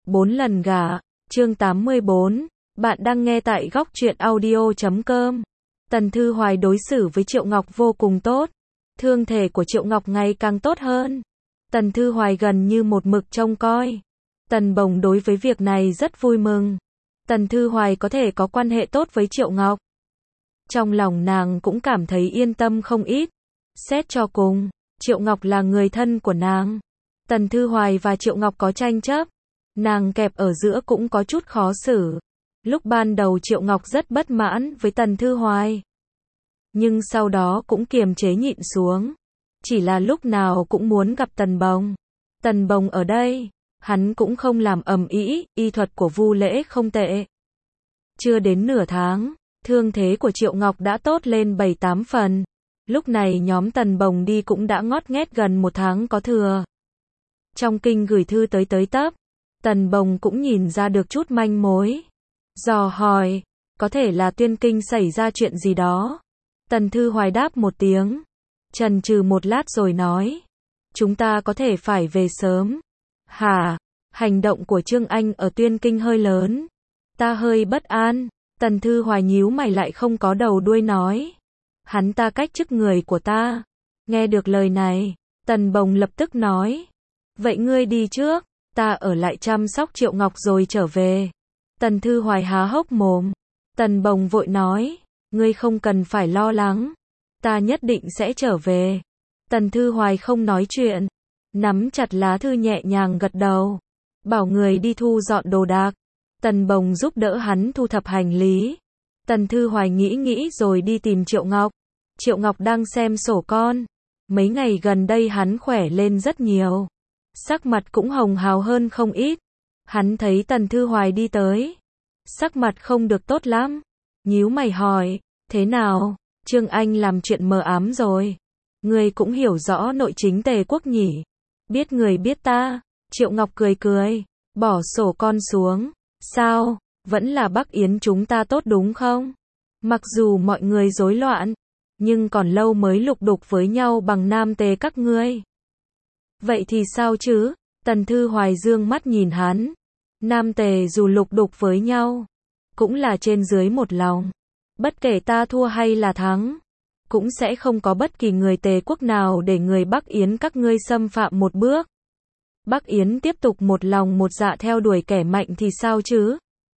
4 lần gả, chương 84, bạn đang nghe tại góc truyện audio.com. Tần Thư Hoài đối xử với Triệu Ngọc vô cùng tốt, thương thể của Triệu Ngọc ngày càng tốt hơn. Tần Thư Hoài gần như một mực trông coi. Tần Bồng đối với việc này rất vui mừng. Tần Thư Hoài có thể có quan hệ tốt với Triệu Ngọc. Trong lòng nàng cũng cảm thấy yên tâm không ít. Xét cho cùng, Triệu Ngọc là người thân của nàng. Tần Thư Hoài và Triệu Ngọc có tranh chấp. Nàng kẹp ở giữa cũng có chút khó xử. Lúc ban đầu Triệu Ngọc rất bất mãn với Tần Thư Hoài. Nhưng sau đó cũng kiềm chế nhịn xuống. Chỉ là lúc nào cũng muốn gặp Tần Bồng. Tần Bồng ở đây, hắn cũng không làm ầm ĩ, y thuật của Vu Lễ không tệ. Chưa đến nửa tháng, thương thế của Triệu Ngọc đã tốt lên 7-8 phần. Lúc này nhóm Tần Bồng đi cũng đã ngót nghét gần 1 tháng có thừa. Trong kinh gửi thư tới tấp, Tần Bồng cũng nhìn ra được chút manh mối. Dò hỏi, có thể là Tuyên Kinh xảy ra chuyện gì đó. Tần Thư Hoài đáp một tiếng, chần chừ một lát rồi nói, chúng ta có thể phải về sớm. Hả? Hành động của Trương Anh ở Tuyên Kinh hơi lớn. Ta hơi bất an. Tần Thư Hoài nhíu mày lại không có đầu đuôi nói. Hắn ta cách chức người của ta. Nghe được lời này, Tần Bồng lập tức nói. Vậy ngươi đi trước, ta ở lại chăm sóc Triệu Ngọc rồi trở về. Tần Thư Hoài há hốc mồm. Tần Bồng vội nói. Ngươi không cần phải lo lắng. Ta nhất định sẽ trở về. Tần Thư Hoài không nói chuyện. Nắm chặt lá thư nhẹ nhàng gật đầu. Bảo người đi thu dọn đồ đạc. Tần Bồng giúp đỡ hắn thu thập hành lý. Tần Thư Hoài nghĩ rồi đi tìm Triệu Ngọc. Triệu Ngọc đang xem sổ con. Mấy ngày gần đây hắn khỏe lên rất nhiều. Sắc mặt cũng hồng hào hơn không ít. Hắn thấy Tần Thư Hoài đi tới. Sắc mặt không được tốt lắm. Nhíu mày hỏi, thế nào? Trương Anh làm chuyện mờ ám rồi. Người cũng hiểu rõ nội chính Tề quốc nhỉ? Biết người biết ta. Triệu Ngọc cười, bỏ sổ con xuống. Sao? Vẫn là Bắc Yến chúng ta tốt đúng không? Mặc dù mọi người rối loạn, nhưng còn lâu mới lục đục với nhau bằng Nam Tề các ngươi. Vậy thì sao chứ? Tần Thư Hoài dương mắt nhìn hắn. Nam Tề dù lục đục với nhau, cũng là trên dưới một lòng. Bất kể ta thua hay là thắng, cũng sẽ không có bất kỳ người Tề quốc nào để người Bắc Yến các ngươi xâm phạm một bước. Bắc Yến tiếp tục một lòng một dạ theo đuổi kẻ mạnh thì sao chứ?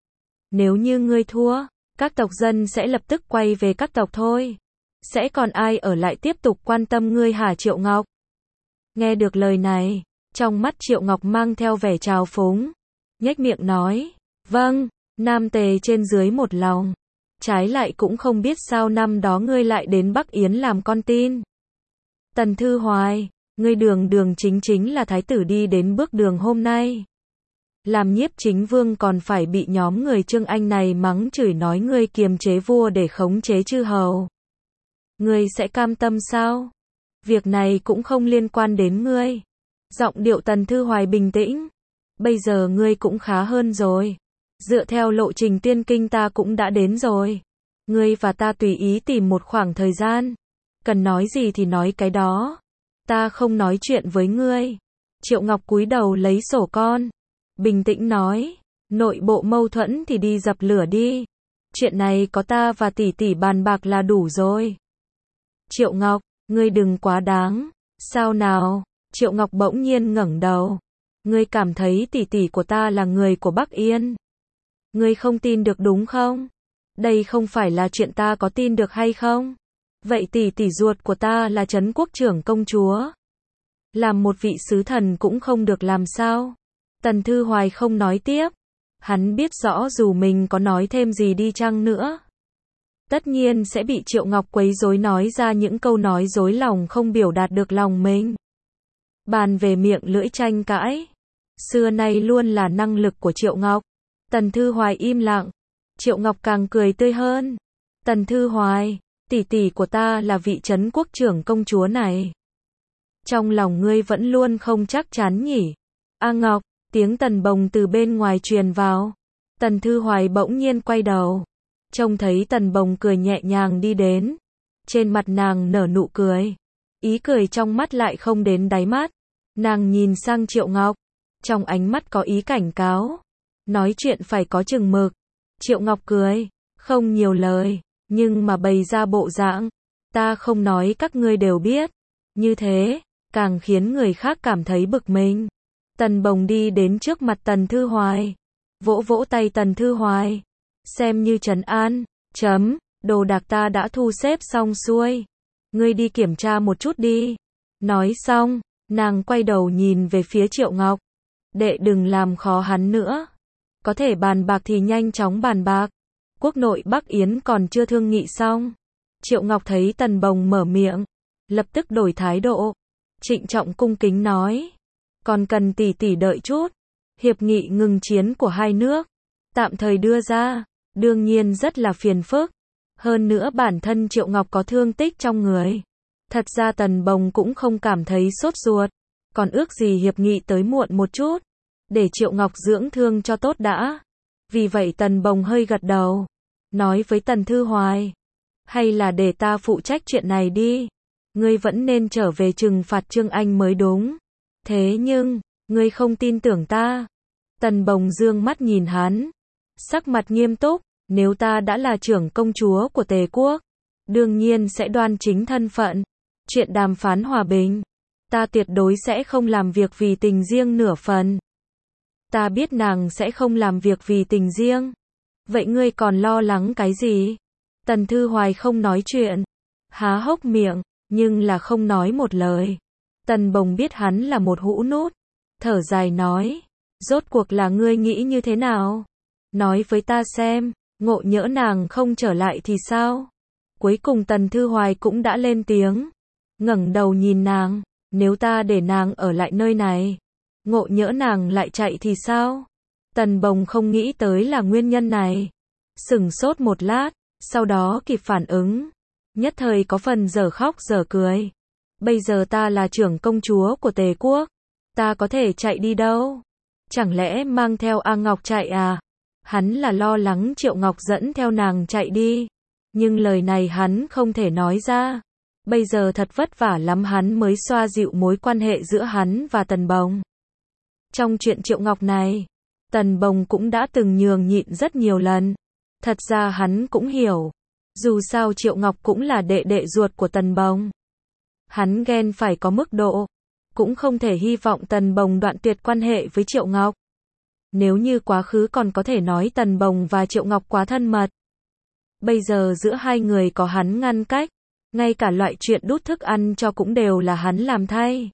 Nếu như ngươi thua, các tộc dân sẽ lập tức quay về các tộc thôi. Sẽ còn ai ở lại tiếp tục quan tâm ngươi hả Triệu Ngọc? Nghe được lời này, trong mắt Triệu Ngọc mang theo vẻ trào phúng. Nhếch miệng nói, vâng, Nam Tề trên dưới một lòng. Trái lại cũng không biết sao năm đó ngươi lại đến Bắc Yến làm con tin. Tần Thư Hoài, ngươi đường chính là thái tử đi đến bước đường hôm nay. Làm Nhiếp Chính Vương còn phải bị nhóm người Trương Anh này mắng chửi nói ngươi kiềm chế vua để khống chế chư hầu. Ngươi sẽ cam tâm sao? Việc này cũng không liên quan đến ngươi. Giọng điệu Tần Thư Hoài bình tĩnh. Bây giờ ngươi cũng khá hơn rồi. Dựa theo lộ trình Tuyên Kinh ta cũng đã đến rồi. Ngươi và ta tùy ý tìm một khoảng thời gian. Cần nói gì thì nói cái đó. Ta không nói chuyện với ngươi. Triệu Ngọc cúi đầu lấy sổ con. Bình tĩnh nói. Nội bộ mâu thuẫn thì đi dập lửa đi. Chuyện này có ta và tỷ tỷ bàn bạc là đủ rồi. Triệu Ngọc, ngươi đừng quá đáng. Sao nào? Triệu Ngọc bỗng nhiên ngẩng đầu. Ngươi cảm thấy tỷ tỷ của ta là người của Bắc Yên. Ngươi không tin được đúng không? Đây không phải là chuyện ta có tin được hay không? Vậy tỷ ruột của ta là Trấn Quốc trưởng công chúa. Làm một vị sứ thần cũng không được làm sao? Tần Thư Hoài không nói tiếp. Hắn biết rõ dù mình có nói thêm gì đi chăng nữa, tất nhiên sẽ bị Triệu Ngọc quấy rối nói ra những câu nói dối lòng không biểu đạt được lòng mình. Bàn về miệng lưỡi tranh cãi, xưa nay luôn là năng lực của Triệu Ngọc. Tần Thư Hoài im lặng. Triệu Ngọc càng cười tươi hơn. Tần Thư Hoài, tỷ của ta là vị Trấn Quốc trưởng công chúa này. Trong lòng ngươi vẫn luôn không chắc chắn nhỉ? A Ngọc, tiếng Tần Bồng từ bên ngoài truyền vào. Tần Thư Hoài bỗng nhiên quay đầu. Trông thấy Tần Bồng cười nhẹ nhàng đi đến. Trên mặt nàng nở nụ cười. Ý cười trong mắt lại không đến đáy mắt. Nàng nhìn sang Triệu Ngọc. trong ánh mắt có ý cảnh cáo. Nói chuyện phải có chừng mực. Triệu Ngọc cười, không nhiều lời, nhưng mà bày ra bộ dạng. Ta không nói các ngươi đều biết. Như thế, càng khiến người khác cảm thấy bực mình. Tần Bồng đi đến trước mặt Tần Thư Hoài. Vỗ vỗ tay Tần Thư Hoài. Xem như trấn an. Chấm, đồ đạc ta đã thu xếp xong xuôi. Ngươi đi kiểm tra một chút đi. Nói xong, nàng quay đầu nhìn về phía Triệu Ngọc. Đệ đừng làm khó hắn nữa. Có thể bàn bạc thì nhanh chóng bàn bạc. Quốc nội Bắc Yến còn chưa thương nghị xong. Triệu Ngọc thấy Tần Bồng mở miệng, lập tức đổi thái độ. Trịnh trọng cung kính nói. Còn cần tỷ tỷ đợi chút. Hiệp nghị ngừng chiến của hai nước. Tạm thời đưa ra. Đương nhiên rất là phiền phức. Hơn nữa bản thân Triệu Ngọc có thương tích trong người. Thật ra Tần Bồng cũng không cảm thấy sốt ruột. Còn ước gì hiệp nghị tới muộn một chút. Để Triệu Ngọc dưỡng thương cho tốt đã. Vì vậy Tần Bồng hơi gật đầu. Nói với Tần Thư Hoài. Hay là để ta phụ trách chuyện này đi. Ngươi vẫn nên trở về trừng phạt Trương Anh mới đúng. Thế nhưng, ngươi không tin tưởng ta. Tần Bồng dương mắt nhìn hắn. Sắc mặt nghiêm túc. Nếu ta đã là trưởng công chúa của Tề quốc, đương nhiên sẽ đoan chính thân phận. Chuyện đàm phán hòa bình, ta tuyệt đối sẽ không làm việc vì tình riêng nửa phần. Ta biết nàng sẽ không làm việc vì tình riêng. Vậy ngươi còn lo lắng cái gì? Tần Thư Hoài không nói chuyện, há hốc miệng, nhưng là không nói một lời. Tần Bồng biết hắn là một hũ nút, thở dài nói, rốt cuộc là ngươi nghĩ như thế nào? Nói với ta xem, ngộ nhỡ nàng không trở lại thì sao? Cuối cùng Tần Thư Hoài cũng đã lên tiếng, ngẩng đầu nhìn nàng, nếu ta để nàng ở lại nơi này, ngộ nhỡ nàng lại chạy thì sao? Tần Bồng không nghĩ tới là nguyên nhân này. Sửng sốt một lát, sau đó kịp phản ứng. Nhất thời có phần dở khóc dở cười. Bây giờ ta là trưởng công chúa của Tề quốc. Ta có thể chạy đi đâu? Chẳng lẽ mang theo A Ngọc chạy à? Hắn là lo lắng Triệu Ngọc dẫn theo nàng chạy đi. Nhưng lời này hắn không thể nói ra. Bây giờ thật vất vả lắm hắn mới xoa dịu mối quan hệ giữa hắn và Tần Bồng. Trong chuyện Triệu Ngọc này, Tần Bồng cũng đã từng nhường nhịn rất nhiều lần. Thật ra hắn cũng hiểu. Dù sao Triệu Ngọc cũng là đệ đệ ruột của Tần Bồng. Hắn ghen phải có mức độ. Cũng không thể hy vọng Tần Bồng đoạn tuyệt quan hệ với Triệu Ngọc. Nếu như quá khứ còn có thể nói Tần Bồng và Triệu Ngọc quá thân mật. Bây giờ giữa hai người có hắn ngăn cách. Ngay cả loại chuyện đút thức ăn cho cũng đều là hắn làm thay.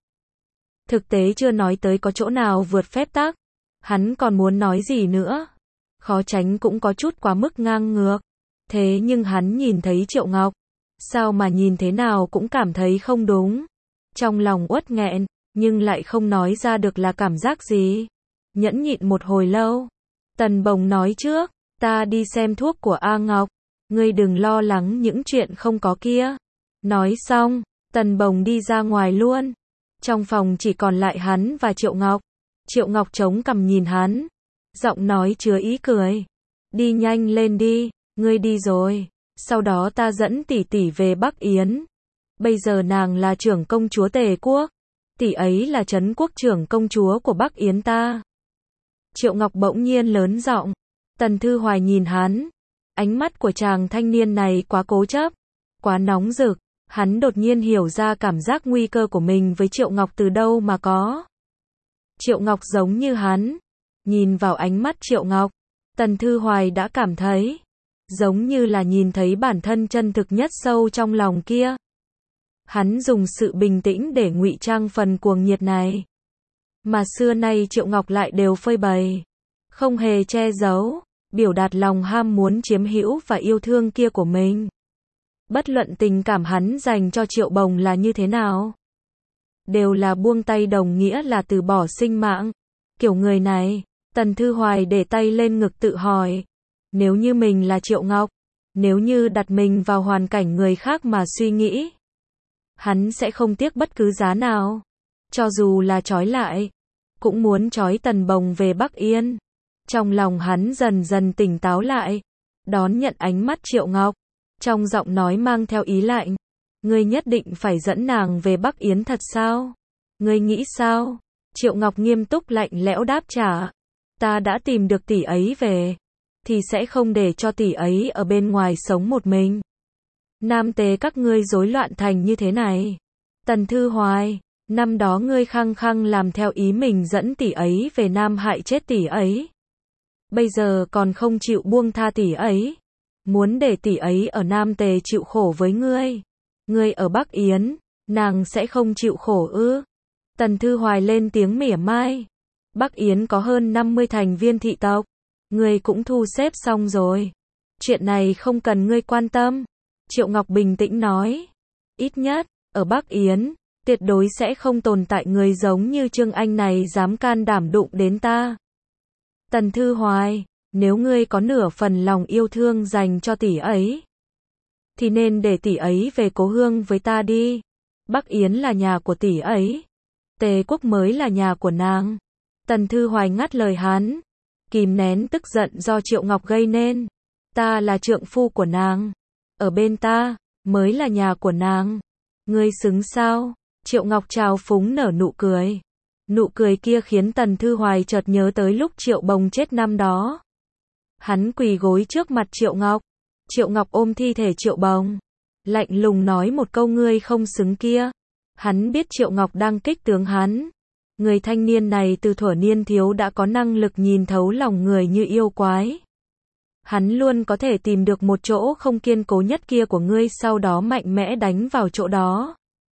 Thực tế chưa nói tới có chỗ nào vượt phép tắc. Hắn còn muốn nói gì nữa. Khó tránh cũng có chút quá mức ngang ngược. Thế nhưng hắn nhìn thấy Triệu Ngọc. Sao mà nhìn thế nào cũng cảm thấy không đúng. Trong lòng uất nghẹn, nhưng lại không nói ra được là cảm giác gì. Nhẫn nhịn một hồi lâu. Tần Bồng nói trước, ta đi xem thuốc của A Ngọc. Ngươi đừng lo lắng những chuyện không có kia. Nói xong, Tần Bồng đi ra ngoài luôn. Trong phòng chỉ còn lại hắn và Triệu Ngọc. Triệu Ngọc chống cằm nhìn hắn. Giọng nói chứa ý cười. Đi nhanh lên đi, ngươi đi rồi. Sau đó ta dẫn tỷ tỷ về Bắc Yến. Bây giờ nàng là trưởng công chúa Tề quốc. Tỷ ấy là trấn quốc trưởng công chúa của Bắc Yến ta. Triệu Ngọc bỗng nhiên lớn giọng. Tần Thư Hoài nhìn hắn. Ánh mắt của chàng thanh niên này quá cố chấp, quá nóng rực. Hắn đột nhiên hiểu ra cảm giác nguy cơ của mình với Triệu Ngọc từ đâu mà có. Triệu Ngọc giống như hắn. Nhìn vào ánh mắt Triệu Ngọc, Tần Thư Hoài đã cảm thấy giống như là nhìn thấy bản thân chân thực nhất sâu trong lòng kia. Hắn dùng sự bình tĩnh để ngụy trang phần cuồng nhiệt này. Mà xưa nay Triệu Ngọc lại đều phơi bày, không hề che giấu, biểu đạt lòng ham muốn chiếm hữu và yêu thương kia của mình. Bất luận tình cảm hắn dành cho Triệu Bồng là như thế nào, đều là buông tay đồng nghĩa là từ bỏ sinh mạng. Kiểu người này, Tần Thư Hoài để tay lên ngực tự hỏi, nếu như mình là Triệu Ngọc, nếu như đặt mình vào hoàn cảnh người khác mà suy nghĩ, hắn sẽ không tiếc bất cứ giá nào, cho dù là trói lại, cũng muốn trói Tần Bồng về Bắc Yên. Trong lòng hắn dần dần tỉnh táo lại, đón nhận ánh mắt Triệu Ngọc, trong giọng nói mang theo ý lạnh. Ngươi nhất định phải dẫn nàng về Bắc Yến thật sao? Ngươi nghĩ sao? Triệu Ngọc nghiêm túc lạnh lẽo đáp trả. Ta đã tìm được tỷ ấy về, thì sẽ không để cho tỷ ấy ở bên ngoài sống một mình. Nam Tế các ngươi rối loạn thành như thế này. Tần Thư Hoài, năm đó ngươi khăng khăng làm theo ý mình dẫn tỷ ấy về Nam hại chết tỷ ấy. Bây giờ còn không chịu buông tha tỷ ấy. Muốn để tỷ ấy ở Nam Tề chịu khổ với ngươi. Ngươi ở Bắc Yến, nàng sẽ không chịu khổ ư? Tần Thư Hoài lên tiếng mỉa mai. Bắc Yến có hơn 50 thành viên thị tộc. Ngươi cũng thu xếp xong rồi. Chuyện này không cần ngươi quan tâm. Triệu Ngọc bình tĩnh nói. Ít nhất, ở Bắc Yến, tuyệt đối sẽ không tồn tại người giống như Trương Anh này dám can đảm đụng đến ta. Tần Thư Hoài, nếu ngươi có nửa phần lòng yêu thương dành cho tỷ ấy, thì nên để tỷ ấy về cố hương với ta đi. Bắc Yến là nhà của tỷ ấy. Tề Quốc mới là nhà của nàng. Tần Thư Hoài ngắt lời hắn, kìm nén tức giận do Triệu Ngọc gây nên. Ta là trượng phu của nàng. Ở bên ta, mới là nhà của nàng. Ngươi xứng sao? Triệu Ngọc trào phúng nở nụ cười. Nụ cười kia khiến Tần Thư Hoài chợt nhớ tới lúc Triệu Bồng chết năm đó. Hắn quỳ gối trước mặt Triệu Ngọc. Triệu Ngọc ôm thi thể Triệu Bồng, lạnh lùng nói một câu ngươi không xứng kia. Hắn biết Triệu Ngọc đang kích tướng hắn. Người thanh niên này từ thuở niên thiếu đã có năng lực nhìn thấu lòng người như yêu quái. Hắn luôn có thể tìm được một chỗ không kiên cố nhất kia của ngươi, sau đó mạnh mẽ đánh vào chỗ đó.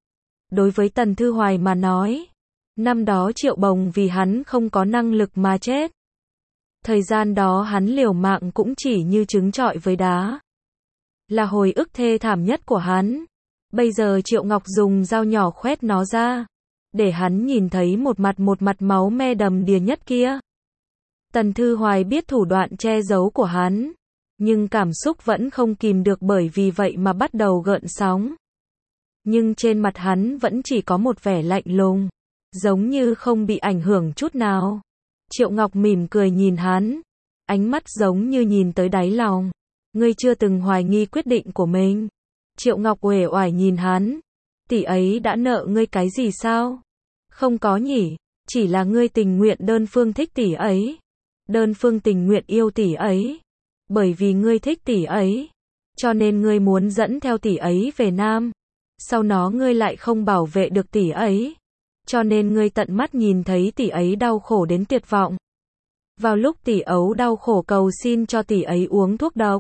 Đối với Tần Thư Hoài mà nói, năm đó Triệu Bồng vì hắn không có năng lực mà chết. Thời gian đó hắn liều mạng cũng chỉ như trứng trọi với đá. Là hồi ức thê thảm nhất của hắn. Bây giờ Triệu Ngọc dùng dao nhỏ khoét nó ra, để hắn nhìn thấy một mặt máu me đầm đìa nhất kia. Tần Thư Hoài biết thủ đoạn che giấu của hắn, nhưng cảm xúc vẫn không kìm được, bởi vì vậy mà bắt đầu gợn sóng. Nhưng trên mặt hắn vẫn chỉ có một vẻ lạnh lùng, giống như không bị ảnh hưởng chút nào. Triệu Ngọc mỉm cười nhìn hắn, ánh mắt giống như nhìn tới đáy lòng. Ngươi chưa từng hoài nghi quyết định của mình. Triệu Ngọc uể oải nhìn hắn. Tỷ ấy đã nợ ngươi cái gì sao? Không có nhỉ, chỉ là ngươi tình nguyện đơn phương thích tỷ ấy. Đơn phương tình nguyện yêu tỷ ấy. Bởi vì ngươi thích tỷ ấy, cho nên ngươi muốn dẫn theo tỷ ấy về Nam. Sau đó ngươi lại không bảo vệ được tỷ ấy, cho nên ngươi tận mắt nhìn thấy tỷ ấy đau khổ đến tuyệt vọng. Vào lúc tỷ ấu đau khổ cầu xin cho tỷ ấy uống thuốc độc.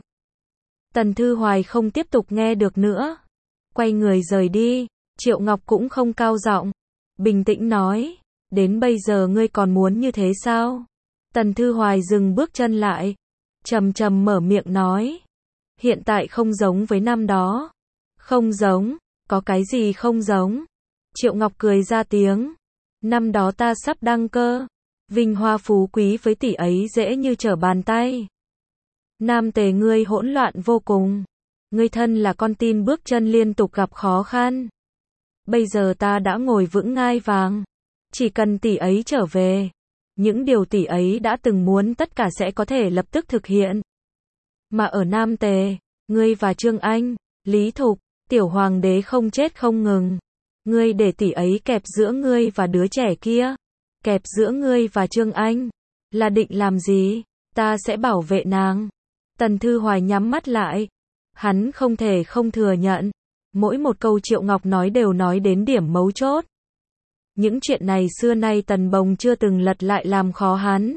Tần Thư Hoài không tiếp tục nghe được nữa, quay người rời đi. Triệu Ngọc cũng không cao giọng, bình tĩnh nói, đến bây giờ ngươi còn muốn như thế sao? Tần Thư Hoài dừng bước chân lại, trầm trầm mở miệng nói, hiện tại không giống với năm đó. Không giống? Có cái gì không giống? Triệu Ngọc cười ra tiếng, năm đó ta sắp đăng cơ, vinh hoa phú quý với tỷ ấy dễ như trở bàn tay. Nam Tề ngươi hỗn loạn vô cùng, ngươi thân là con tin bước chân liên tục gặp khó khăn. Bây giờ ta đã ngồi vững ngai vàng, chỉ cần tỷ ấy trở về, những điều tỷ ấy đã từng muốn tất cả sẽ có thể lập tức thực hiện. Mà ở Nam Tề, ngươi và Trương Anh, Lý Thục, tiểu hoàng đế không chết không ngừng. Ngươi để tỷ ấy kẹp giữa ngươi và đứa trẻ kia, kẹp giữa ngươi và Trương Anh, là định làm gì? Ta sẽ bảo vệ nàng. Tần Thư Hoài nhắm mắt lại. Hắn không thể không thừa nhận, mỗi một câu Triệu Ngọc nói đều nói đến điểm mấu chốt. Những chuyện này xưa nay Tần Bồng chưa từng lật lại làm khó hắn.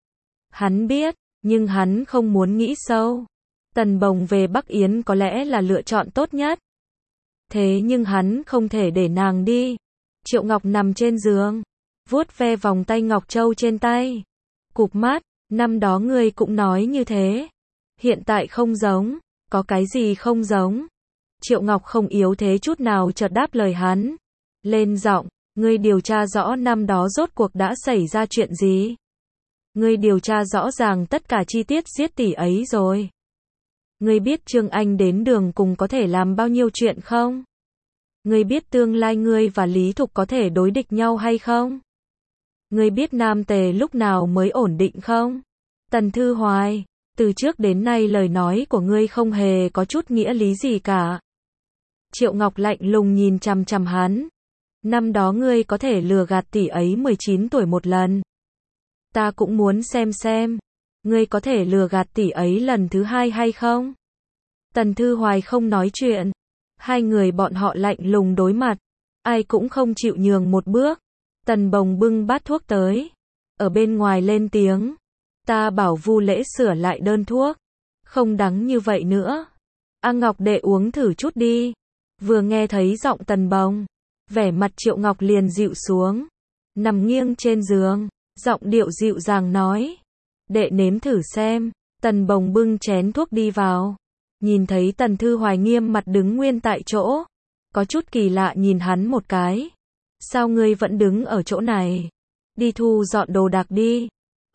Hắn biết, nhưng hắn không muốn nghĩ sâu. Tần Bồng về Bắc Yến có lẽ là lựa chọn tốt nhất. Thế nhưng hắn không thể để nàng đi. Triệu Ngọc nằm trên giường, vuốt ve vòng tay ngọc châu trên tay. Cụp mắt, năm đó ngươi cũng nói như thế. Hiện tại không giống, có cái gì không giống? Triệu Ngọc không yếu thế chút nào chợt đáp lời hắn. Lên giọng, ngươi điều tra rõ năm đó rốt cuộc đã xảy ra chuyện gì? Ngươi điều tra rõ ràng tất cả chi tiết giết tỷ ấy rồi. Ngươi biết Trương Anh đến đường cùng có thể làm bao nhiêu chuyện không? Ngươi biết tương lai ngươi và Lý Thục có thể đối địch nhau hay không? Ngươi biết Nam Tề lúc nào mới ổn định không? Tần Thư Hoài, từ trước đến nay lời nói của ngươi không hề có chút nghĩa lý gì cả. Triệu Ngọc lạnh lùng nhìn chằm chằm hắn. Năm đó ngươi có thể lừa gạt tỷ ấy 19 tuổi một lần. Ta cũng muốn xem, ngươi có thể lừa gạt tỷ ấy lần thứ hai hay không? Tần Thư Hoài không nói chuyện. Hai người bọn họ lạnh lùng đối mặt. Ai cũng không chịu nhường một bước. Tần Bồng bưng bát thuốc tới. Ở bên ngoài lên tiếng. Ta bảo Vu Lễ sửa lại đơn thuốc. Không đắng như vậy nữa. A Ngọc đệ uống thử chút đi. Vừa nghe thấy giọng Tần Bồng, vẻ mặt Triệu Ngọc liền dịu xuống. Nằm nghiêng trên giường, giọng điệu dịu dàng nói. Đệ nếm thử xem. Tần Bồng bưng chén thuốc đi vào. Nhìn thấy Tần Thư Hoài nghiêm mặt đứng nguyên tại chỗ. Có chút kỳ lạ nhìn hắn một cái. Sao ngươi vẫn đứng ở chỗ này? Đi thu dọn đồ đạc đi.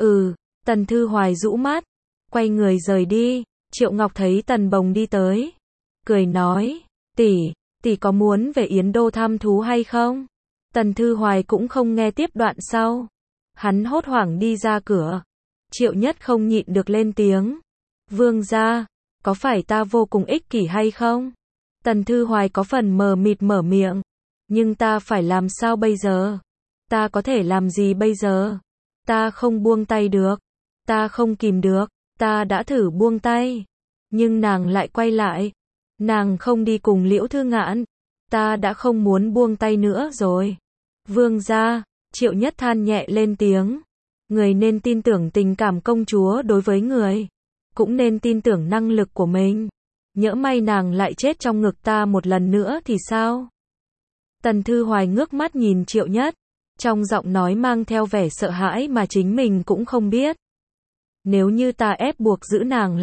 Tần Thư Hoài rũ mắt. Quay người rời đi. Triệu Ngọc thấy Tần Bồng đi tới. Cười nói. Tỷ có muốn về Yến Đô thăm thú hay không? Tần Thư Hoài cũng không nghe tiếp đoạn sau. Hắn hốt hoảng đi ra cửa. Triệu Nhất không nhịn được lên tiếng. Vương gia, có phải ta vô cùng ích kỷ hay không? Tần Thư Hoài có phần mờ mịt mở miệng. Nhưng ta phải làm sao bây giờ? Ta có thể làm gì bây giờ? Ta không buông tay được. Ta không kìm được. Ta đã thử buông tay. Nhưng nàng lại quay lại. Nàng không đi cùng Liễu Thư Ngạn. Ta đã không muốn buông tay nữa rồi. Vương gia, Triệu Nhất than nhẹ lên tiếng. Người nên tin tưởng tình cảm công chúa đối với người. Cũng nên tin tưởng năng lực của mình. Nhỡ may nàng lại chết trong ngực ta một lần nữa thì sao? Tần Thư Hoài ngước mắt nhìn Triệu Nhất. Trong giọng nói mang theo vẻ sợ hãi mà chính mình cũng không biết. Nếu như ta ép buộc giữ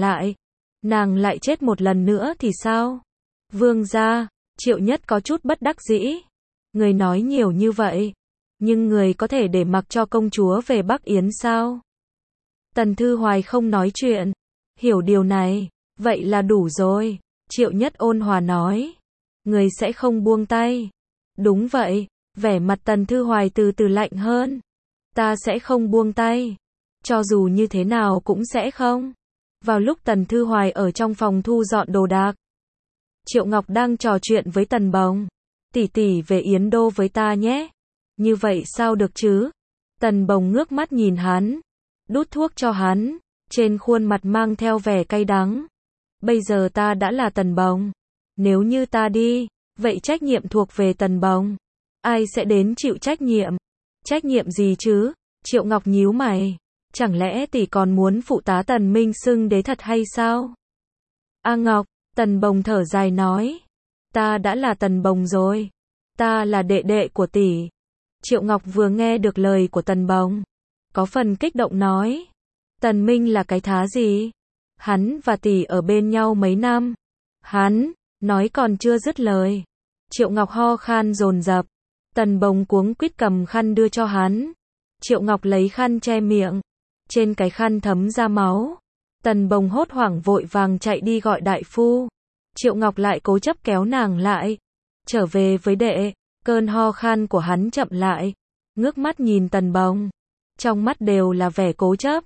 nàng lại chết một lần nữa thì sao? Vương gia, Triệu Nhất có chút bất đắc dĩ. Người nói nhiều như vậy. Nhưng người có thể để mặc cho công chúa về Bắc Yến sao? Tần Thư Hoài không nói chuyện. Hiểu điều này. Vậy là đủ rồi. Triệu Nhất ôn hòa nói. Người sẽ không buông tay. Đúng vậy. Vẻ mặt Tần Thư Hoài từ từ lạnh hơn. Ta sẽ không buông tay. Cho dù như thế nào cũng sẽ không. Vào lúc Tần Thư Hoài ở trong phòng thu dọn đồ đạc. Triệu Ngọc đang trò chuyện với Tần Bồng. Tỷ về Yến Đô với ta nhé. Như vậy sao được chứ? Tần Bồng ngước mắt nhìn hắn. Đút thuốc cho hắn. Trên khuôn mặt mang theo vẻ cay đắng. Bây giờ ta đã là Tần Bồng. Nếu như ta đi, vậy trách nhiệm thuộc về Tần Bồng. Ai sẽ đến chịu trách nhiệm? Trách nhiệm gì chứ? Triệu Ngọc nhíu mày. Chẳng lẽ tỷ còn muốn phụ tá Tần Minh xưng đế thật hay sao? A Ngọc, Tần Bồng thở dài nói. Ta đã là Tần Bồng rồi. Ta là đệ đệ của tỷ. Triệu Ngọc vừa nghe được lời của Tần Bồng. Có phần kích động nói. Tần Minh là cái thá gì? Hắn và tỷ ở bên nhau mấy năm. Hắn, nói còn chưa dứt lời. Triệu Ngọc ho khan dồn dập. Tần Bồng cuống quýt cầm khăn đưa cho hắn. Triệu Ngọc lấy khăn che miệng. Trên cái khăn thấm ra máu. Tần Bồng hốt hoảng vội vàng chạy đi gọi đại phu. Triệu Ngọc lại cố chấp kéo nàng lại. Trở về với đệ. Cơn ho khan của hắn chậm lại. Ngước mắt nhìn Tần Bồng. Trong mắt đều là vẻ cố chấp.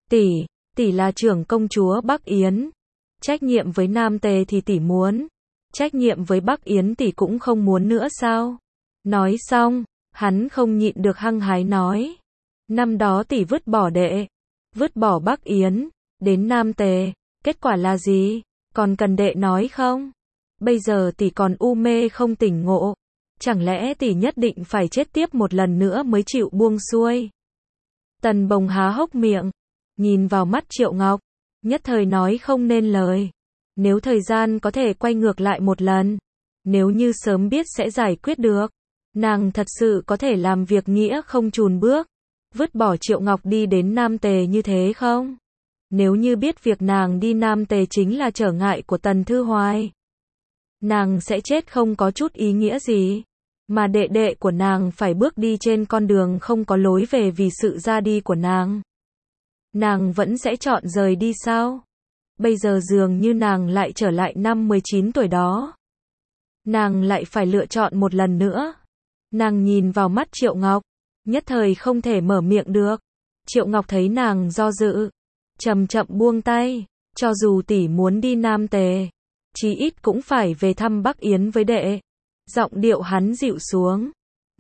Tỷ là trưởng công chúa Bắc Yến. Trách nhiệm với Nam Tề thì tỷ muốn. Trách nhiệm với Bắc Yến tỷ cũng không muốn nữa sao? Nói xong, hắn không nhịn được hăng hái nói. Năm đó tỷ vứt bỏ đệ. Vứt bỏ Bắc Yến. Đến Nam Tề. Kết quả là gì? Còn cần đệ nói không? Bây giờ tỷ còn u mê không tỉnh ngộ. Chẳng lẽ tỷ nhất định phải chết tiếp một lần nữa mới chịu buông xuôi? Tần Bồng há hốc miệng. Nhìn vào mắt Triệu Ngọc. Nhất thời nói không nên lời. Nếu thời gian có thể quay ngược lại một lần. Nếu như sớm biết sẽ giải quyết được. Nàng thật sự có thể làm việc nghĩa không chùn bước. Vứt bỏ Triệu Ngọc đi đến Nam Tề như thế không? Nếu như biết việc nàng đi Nam Tề chính là trở ngại của Tần Thư Hoài. Nàng sẽ chết không có chút ý nghĩa gì. Mà đệ đệ của nàng phải bước đi trên con đường không có lối về vì sự ra đi của nàng. Nàng vẫn sẽ chọn rời đi sao? Bây giờ dường như nàng lại trở lại năm 19 tuổi đó. Nàng lại phải lựa chọn một lần nữa. Nàng nhìn vào mắt Triệu Ngọc. Nhất thời không thể mở miệng được. Triệu Ngọc thấy nàng do dự. Chậm chậm buông tay. Cho dù tỷ muốn đi Nam Tề. Chí ít cũng phải về thăm Bắc Yến với đệ. Giọng điệu hắn dịu xuống.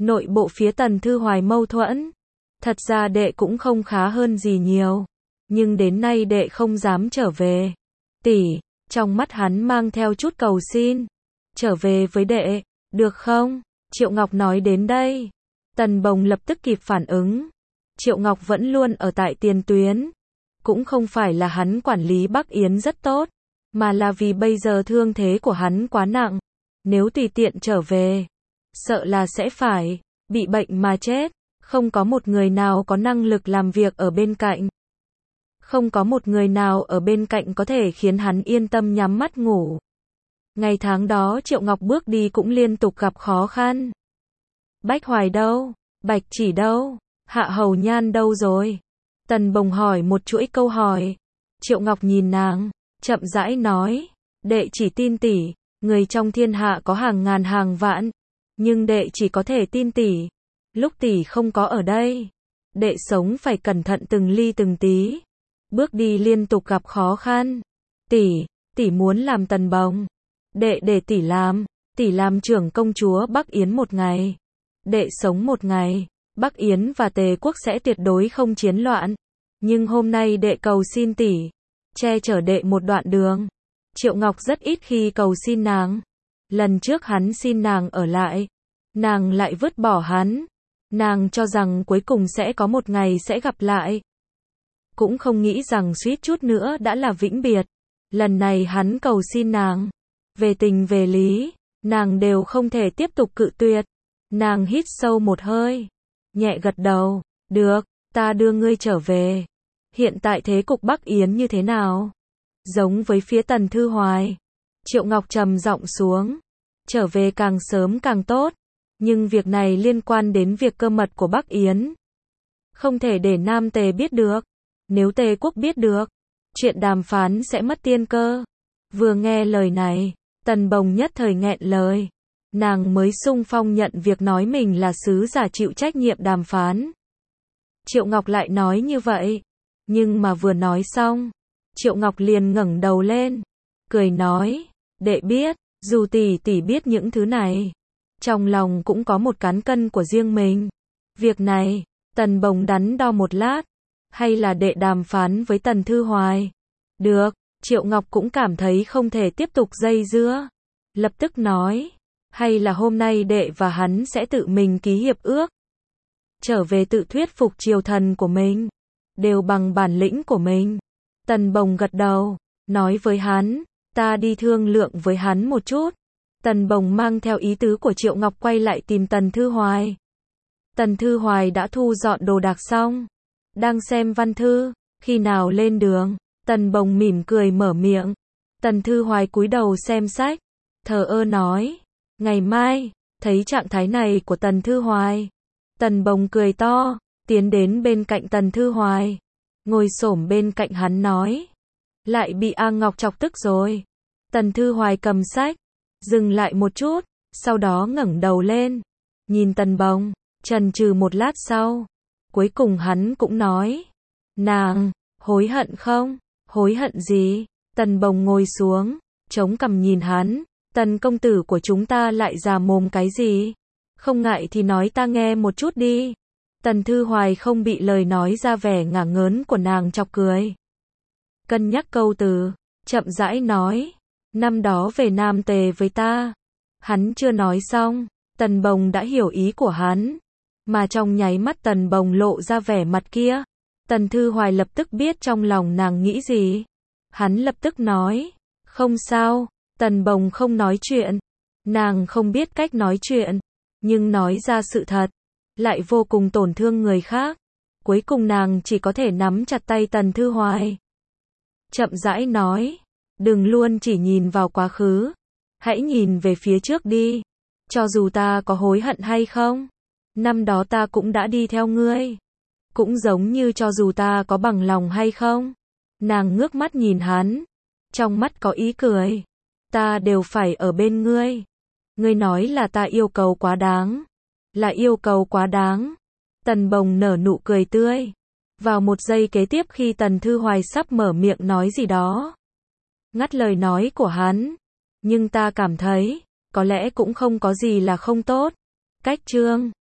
Nội bộ phía Tần Thư Hoài mâu thuẫn. Thật ra đệ cũng không khá hơn gì nhiều. Nhưng đến nay đệ không dám trở về. Tỷ, trong mắt hắn mang theo chút cầu xin. Trở về với đệ, được không? Triệu Ngọc nói đến đây. Tần Bồng lập tức kịp phản ứng. Triệu Ngọc vẫn luôn ở tại tiền tuyến. Cũng không phải là hắn quản lý Bắc Yến rất tốt, mà là vì bây giờ thương thế của hắn quá nặng. Nếu tùy tiện trở về, sợ là sẽ phải bị bệnh mà chết. Không có một người nào có năng lực làm việc ở bên cạnh. Không có một người nào ở bên cạnh có thể khiến hắn yên tâm nhắm mắt ngủ. Ngày tháng đó Triệu Ngọc bước đi cũng liên tục gặp khó khăn. Bách Hoài đâu? Bạch Chỉ đâu? Hạ Hầu Nhan đâu rồi? Tần Bồng hỏi một chuỗi câu hỏi. Triệu Ngọc nhìn nàng, chậm rãi nói, đệ chỉ tin tỷ, người trong thiên hạ có hàng ngàn hàng vạn, nhưng đệ chỉ có thể tin tỷ. Lúc tỷ không có ở đây, đệ sống phải cẩn thận từng ly từng tí, bước đi liên tục gặp khó khăn. Tỷ muốn làm Tần Bồng, đệ để tỷ làm trưởng công chúa Bắc Yến một ngày. Đệ sống một ngày, Bắc Yến và Tề quốc sẽ tuyệt đối không chiến loạn. Nhưng hôm nay đệ cầu xin tỷ, che chở đệ một đoạn đường. Triệu Ngọc rất ít khi cầu xin nàng. Lần trước hắn xin nàng ở lại, nàng lại vứt bỏ hắn. Nàng cho rằng cuối cùng sẽ có một ngày sẽ gặp lại. Cũng không nghĩ rằng suýt chút nữa đã là vĩnh biệt. Lần này hắn cầu xin nàng. Về tình về lý, nàng đều không thể tiếp tục cự tuyệt. Nàng hít sâu một hơi, nhẹ gật đầu, được, ta đưa ngươi trở về. Hiện tại thế cục Bắc Yến như thế nào? Giống với phía Tần Thư Hoài. Triệu Ngọc trầm giọng xuống. Trở về càng sớm càng tốt. Nhưng việc này liên quan đến việc cơ mật của Bắc Yến. Không thể để Nam Tề biết được. Nếu Tề quốc biết được, chuyện đàm phán sẽ mất tiên cơ. Vừa nghe lời này, Tần Bồng nhất thời nghẹn lời. Nàng mới xung phong nhận việc nói mình là sứ giả chịu trách nhiệm đàm phán. Triệu Ngọc lại nói như vậy. Nhưng mà vừa nói xong, Triệu Ngọc liền ngẩng đầu lên, cười nói, đệ biết, dù tỷ biết những thứ này, trong lòng cũng có một cán cân của riêng mình. Việc này, Tần Bồng đắn đo một lát, hay là đệ đàm phán với Tần Thư Hoài? Được, Triệu Ngọc cũng cảm thấy không thể tiếp tục dây dưa. Lập tức nói, hay là hôm nay đệ và hắn sẽ tự mình ký hiệp ước. Trở về tự thuyết phục triều thần của mình. Đều bằng bản lĩnh của mình. Tần Bồng gật đầu, nói với hắn, ta đi thương lượng với hắn một chút. Tần Bồng mang theo ý tứ của Triệu Ngọc quay lại tìm Tần Thư Hoài. Tần Thư Hoài đã thu dọn đồ đạc xong, đang xem văn thư, khi nào lên đường. Tần Bồng mỉm cười mở miệng. Tần Thư Hoài cúi đầu xem sách, thờ ơ nói, ngày mai. Thấy trạng thái này của Tần Thư Hoài, Tần Bồng cười to, tiến đến bên cạnh Tần Thư Hoài, ngồi xổm bên cạnh hắn nói, lại bị A Ngọc chọc tức rồi. Tần Thư Hoài cầm sách, dừng lại một chút, sau đó ngẩng đầu lên, nhìn Tần Bồng, chần chừ một lát sau, cuối cùng hắn cũng nói, nàng, hối hận không? Hối hận gì? Tần Bồng ngồi xuống, chống cằm nhìn hắn, Tần công tử của chúng ta lại già mồm cái gì? Không ngại thì nói ta nghe một chút đi. Tần Thư Hoài không bị lời nói ra vẻ ngả ngớn của nàng chọc cười. Cân nhắc câu từ, chậm rãi nói, năm đó về Nam Tề với ta. Hắn chưa nói xong, Tần Bồng đã hiểu ý của hắn, mà trong nháy mắt Tần Bồng lộ ra vẻ mặt kia. Tần Thư Hoài lập tức biết trong lòng nàng nghĩ gì. Hắn lập tức nói, không sao. Tần Bồng không nói chuyện, nàng không biết cách nói chuyện, nhưng nói ra sự thật lại vô cùng tổn thương người khác. Cuối cùng nàng chỉ có thể nắm chặt tay Tần Thư Hoài, chậm rãi nói, đừng luôn chỉ nhìn vào quá khứ, hãy nhìn về phía trước đi. Cho dù ta có hối hận hay không, năm đó ta cũng đã đi theo ngươi. Cũng giống như cho dù ta có bằng lòng hay không. Nàng ngước mắt nhìn hắn, trong mắt có ý cười, ta đều phải ở bên ngươi. Ngươi nói là ta yêu cầu quá đáng, là yêu cầu quá đáng. Tần Bồng nở nụ cười tươi. Vào một giây kế tiếp khi Tần Thư Hoài sắp mở miệng nói gì đó, ngắt lời nói của hắn, nhưng ta cảm thấy, có lẽ cũng không có gì là không tốt. Cách chương